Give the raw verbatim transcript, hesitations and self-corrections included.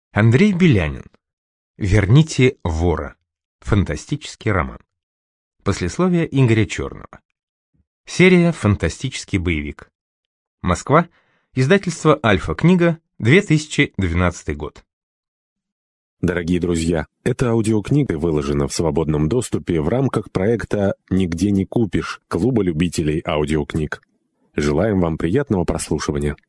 Андрей Белянин. «Верните вора». Фантастический роман. Послесловие Игоря Черного. Серия «Фантастический боевик». Москва. Издательство «Альфа-книга», две тысячи двенадцатый год. Дорогие друзья, эта аудиокнига выложена в свободном доступе в рамках проекта «Нигде не купишь» Клуба любителей аудиокниг. Желаем вам приятного прослушивания.